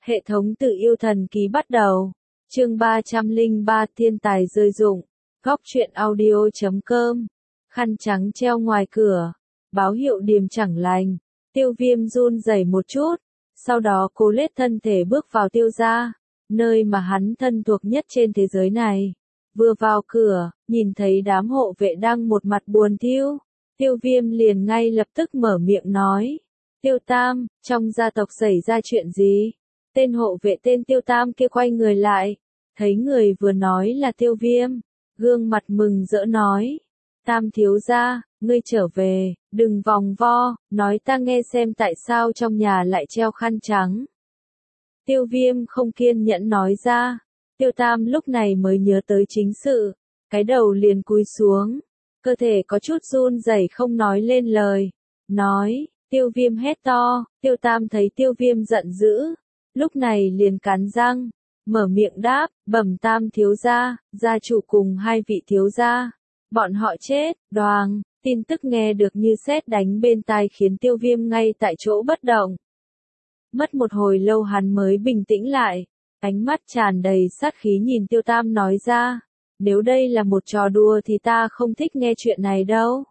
Hệ thống tự yêu thần ký bắt đầu. Chương 303 Thiên tài rơi rụng. Góc truyện audio.com. Khăn trắng treo ngoài cửa. Báo hiệu điềm chẳng lành. Tiêu Viêm run rẩy một chút. Sau đó cố lết thân thể bước vào Tiêu gia, nơi mà hắn thân thuộc nhất trên thế giới này. Vừa vào cửa, nhìn thấy đám hộ vệ đang một mặt buồn thiu. Tiêu Viêm liền ngay lập tức mở miệng nói. Tiêu Tam, trong gia tộc xảy ra chuyện gì? Tên hộ vệ tên Tiêu Tam kia quay người lại. Thấy người vừa nói là Tiêu Viêm. Gương mặt mừng rỡ nói. Tam thiếu gia, ngươi trở về, đừng vòng vo, nói ta nghe xem tại sao trong nhà lại treo khăn trắng. Tiêu Viêm không kiên nhẫn nói ra. Tiêu Tam lúc này mới nhớ tới chính sự. Cái đầu liền cúi xuống. Cơ thể có chút run rẩy không nói lên lời. Nói, Tiêu Viêm hét to. Tiêu Tam thấy Tiêu Viêm giận dữ. Lúc này liền cắn răng. Mở miệng đáp, bẩm Tam thiếu gia, gia chủ cùng hai vị thiếu gia. Bọn họ chết, đoàng. Tin tức nghe được như sét đánh bên tai khiến Tiêu Viêm ngay tại chỗ bất động. Mất một hồi lâu hắn mới bình tĩnh lại. Ánh mắt tràn đầy sát khí nhìn Tiêu Tam nói ra. Nếu đây là một trò đùa thì ta không thích nghe chuyện này đâu.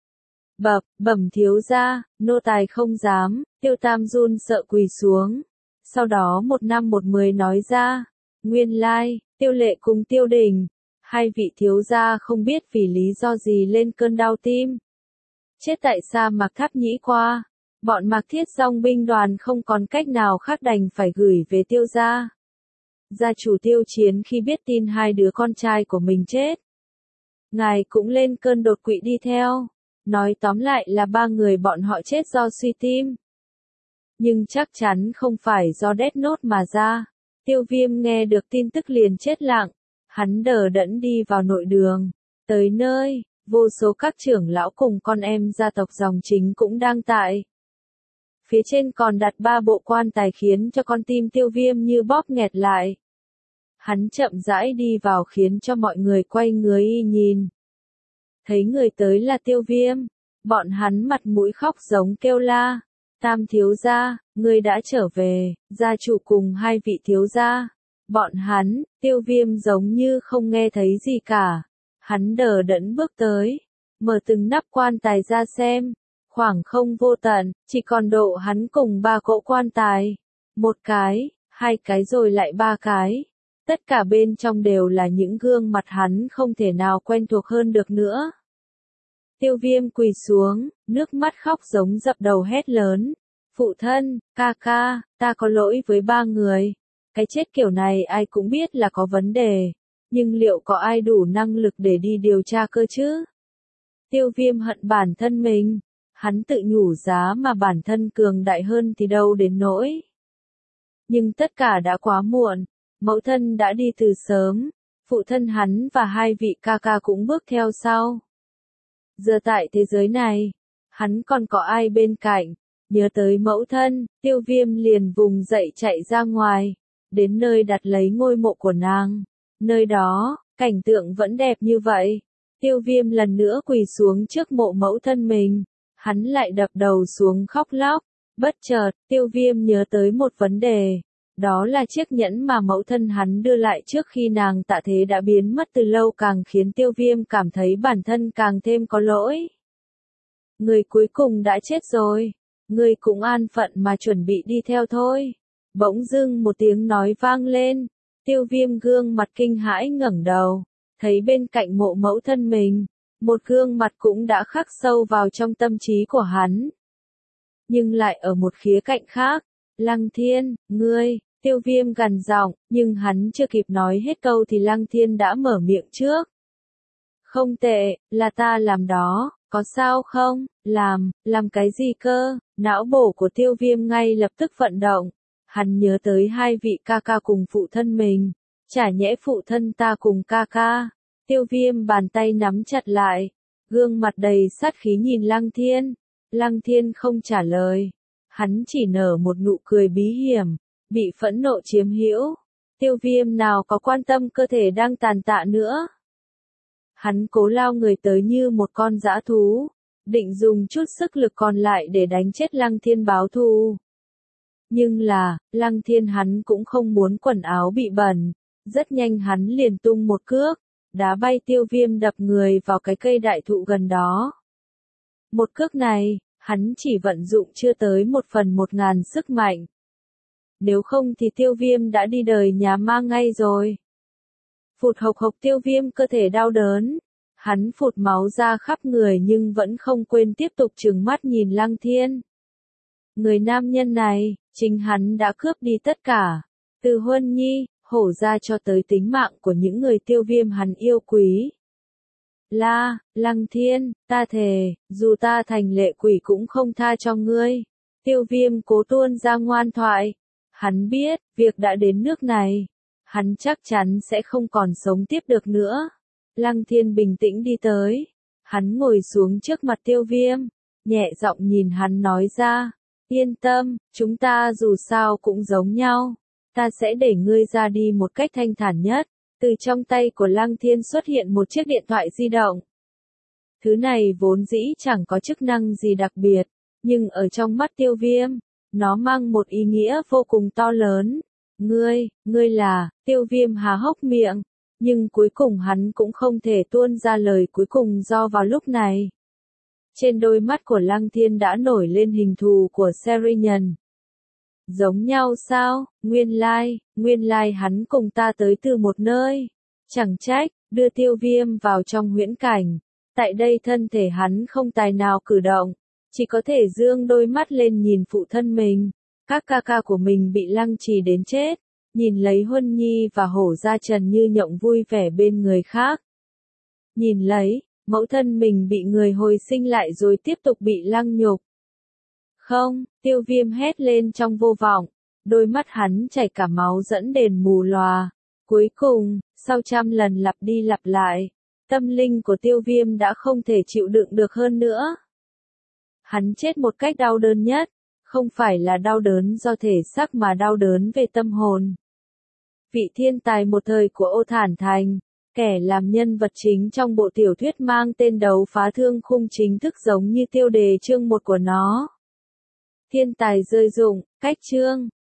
Bẩm thiếu gia, nô tài không dám. Tiêu Tam run sợ quỳ xuống. Sau đó một năm một mười nói ra. Nguyên lai, Tiêu Lệ cùng Tiêu Đình. Hai vị thiếu gia không biết vì lý do gì lên cơn đau tim. Chết tại sa mạc Tháp Nhĩ Qua. Bọn Mạc Thiết Dòng binh đoàn không còn cách nào khác đành phải gửi về Tiêu gia. Gia chủ Tiêu Chiến khi biết tin hai đứa con trai của mình chết. Ngài cũng lên cơn đột quỵ đi theo. Nói tóm lại là ba người bọn họ chết do suy tim. Nhưng chắc chắn không phải do Death Note mà ra. Tiêu Viêm nghe được tin tức liền chết lặng. Hắn đờ đẫn đi vào nội đường. Tới nơi, vô số các trưởng lão cùng con em gia tộc dòng chính cũng đang tại. Phía trên còn đặt 3 bộ quan tài khiến cho con tim Tiêu Viêm như bóp nghẹt lại. Hắn chậm rãi đi vào khiến cho mọi người quay người nhìn. Thấy người tới là Tiêu Viêm. Bọn hắn mặt mũi khóc giống kêu la. Tam thiếu gia, ngươi đã trở về, gia chủ cùng hai vị thiếu gia. Bọn hắn, Tiêu Viêm giống như không nghe thấy gì cả. Hắn đờ đẫn bước tới. Mở từng nắp quan tài ra xem. Khoảng không vô tận, chỉ còn độ hắn cùng 3 cỗ quan tài. 1 cái, 2 cái rồi lại 3 cái. Tất cả bên trong đều là những gương mặt hắn không thể nào quen thuộc hơn được nữa. Tiêu Viêm quỳ xuống, nước mắt khóc giống dập đầu hét lớn. Phụ thân, ca ca, ta có lỗi với 3 người. Cái chết kiểu này ai cũng biết là có vấn đề. Nhưng liệu có ai đủ năng lực để đi điều tra cơ chứ? Tiêu Viêm hận bản thân mình. Hắn tự nhủ giá mà bản thân cường đại hơn thì đâu đến nỗi. Nhưng tất cả đã quá muộn. Mẫu thân đã đi từ sớm. Phụ thân hắn và hai vị ca ca cũng bước theo sau. Giờ tại thế giới này, hắn còn có ai bên cạnh? Nhớ tới mẫu thân, Tiêu Viêm liền vùng dậy chạy ra ngoài. Đến nơi đặt lấy ngôi mộ của nàng. Nơi đó, cảnh tượng vẫn đẹp như vậy. Tiêu Viêm lần nữa quỳ xuống trước mộ mẫu thân mình. Hắn lại đập đầu xuống khóc lóc. Bất chợt, Tiêu Viêm nhớ tới một vấn đề. Đó là chiếc nhẫn mà mẫu thân hắn đưa lại trước khi nàng tạ thế đã biến mất từ lâu, càng khiến Tiêu Viêm cảm thấy bản thân càng thêm có lỗi. Người cuối cùng đã chết rồi. Người cũng an phận mà chuẩn bị đi theo thôi. Bỗng dưng một tiếng nói vang lên. Tiêu Viêm gương mặt kinh hãi ngẩng đầu. Thấy bên cạnh mộ mẫu thân mình. Một gương mặt cũng đã khắc sâu vào trong tâm trí của hắn. Nhưng lại ở một khía cạnh khác. Lăng Thiên, ngươi, Tiêu Viêm gằn giọng, nhưng hắn chưa kịp nói hết câu thì Lăng Thiên đã mở miệng trước. Không tệ, là ta làm đó, có sao không? Làm cái gì cơ? Não bộ của Tiêu Viêm ngay lập tức vận động. Hắn nhớ tới hai vị ca ca cùng phụ thân mình. Chả nhẽ phụ thân ta cùng ca ca. Tiêu Viêm bàn tay nắm chặt lại. Gương mặt đầy sát khí nhìn Lăng Thiên. Lăng Thiên không trả lời. Hắn chỉ nở một nụ cười bí hiểm. Bị phẫn nộ chiếm hữu. Tiêu Viêm nào có quan tâm cơ thể đang tàn tạ nữa. Hắn cố lao người tới như một con dã thú. Định dùng chút sức lực còn lại để đánh chết Lăng Thiên báo thù. Nhưng là, Lăng Thiên hắn cũng không muốn quần áo bị bẩn, rất nhanh hắn liền tung một cước, đá bay Tiêu Viêm đập người vào cái cây đại thụ gần đó. Một cước này, hắn chỉ vận dụng chưa tới 1/1000 sức mạnh. Nếu không thì Tiêu Viêm đã đi đời nhà ma ngay rồi. Phụt hộc hộc, Tiêu Viêm cơ thể đau đớn. Hắn phụt máu ra khắp người nhưng vẫn không quên tiếp tục trừng mắt nhìn Lăng Thiên. Người nam nhân này, chính hắn đã cướp đi tất cả. Từ Huân Nhi, Hổ ra cho tới tính mạng của những người Tiêu Viêm hắn yêu quý. Lăng Thiên, ta thề, dù ta thành lệ quỷ cũng không tha cho ngươi. Tiêu Viêm cố tuôn ra ngoan thoại. Hắn biết, việc đã đến nước này. Hắn chắc chắn sẽ không còn sống tiếp được nữa. Lăng Thiên bình tĩnh đi tới. Hắn ngồi xuống trước mặt Tiêu Viêm. Nhẹ giọng nhìn hắn nói ra. Yên tâm, chúng ta dù sao cũng giống nhau. Ta sẽ để ngươi ra đi một cách thanh thản nhất. Từ trong tay của Lăng Thiên xuất hiện một chiếc điện thoại di động. Thứ này vốn dĩ chẳng có chức năng gì đặc biệt. Nhưng ở trong mắt Tiêu Viêm, nó mang một ý nghĩa vô cùng to lớn. Ngươi là, Tiêu Viêm há hốc miệng. Nhưng cuối cùng hắn cũng không thể tuôn ra lời cuối cùng do vào lúc này. Trên đôi mắt của Lăng Thiên đã nổi lên hình thù của Serian. Giống nhau sao, nguyên lai hắn cùng ta tới từ một nơi. Chẳng trách, đưa Tiêu Viêm vào trong huyễn cảnh. Tại đây thân thể hắn không tài nào cử động. Chỉ có thể dương đôi mắt lên nhìn phụ thân mình. Các ca ca của mình bị lăng trì đến chết. Nhìn lấy Huân Nhi và Hổ Gia Trần như nhộng vui vẻ bên người khác. Nhìn lấy, mẫu thân mình bị người hồi sinh lại rồi tiếp tục bị lăng nhục. Không, Tiêu Viêm hét lên trong vô vọng. Đôi mắt hắn chảy cả máu dẫn đèn mù lòa. Cuối cùng, sau 100 lần lặp đi lặp lại, tâm linh của Tiêu Viêm đã không thể chịu đựng được hơn nữa. Hắn chết một cách đau đớn nhất, không phải là đau đớn do thể xác mà đau đớn về tâm hồn. Vị thiên tài một thời của Ô Thản Thành, kẻ làm nhân vật chính trong bộ tiểu thuyết mang tên Đấu Phá Thương Khung chính thức giống như tiêu đề chương 1 của nó. Thiên tài rơi rụng, cách chương.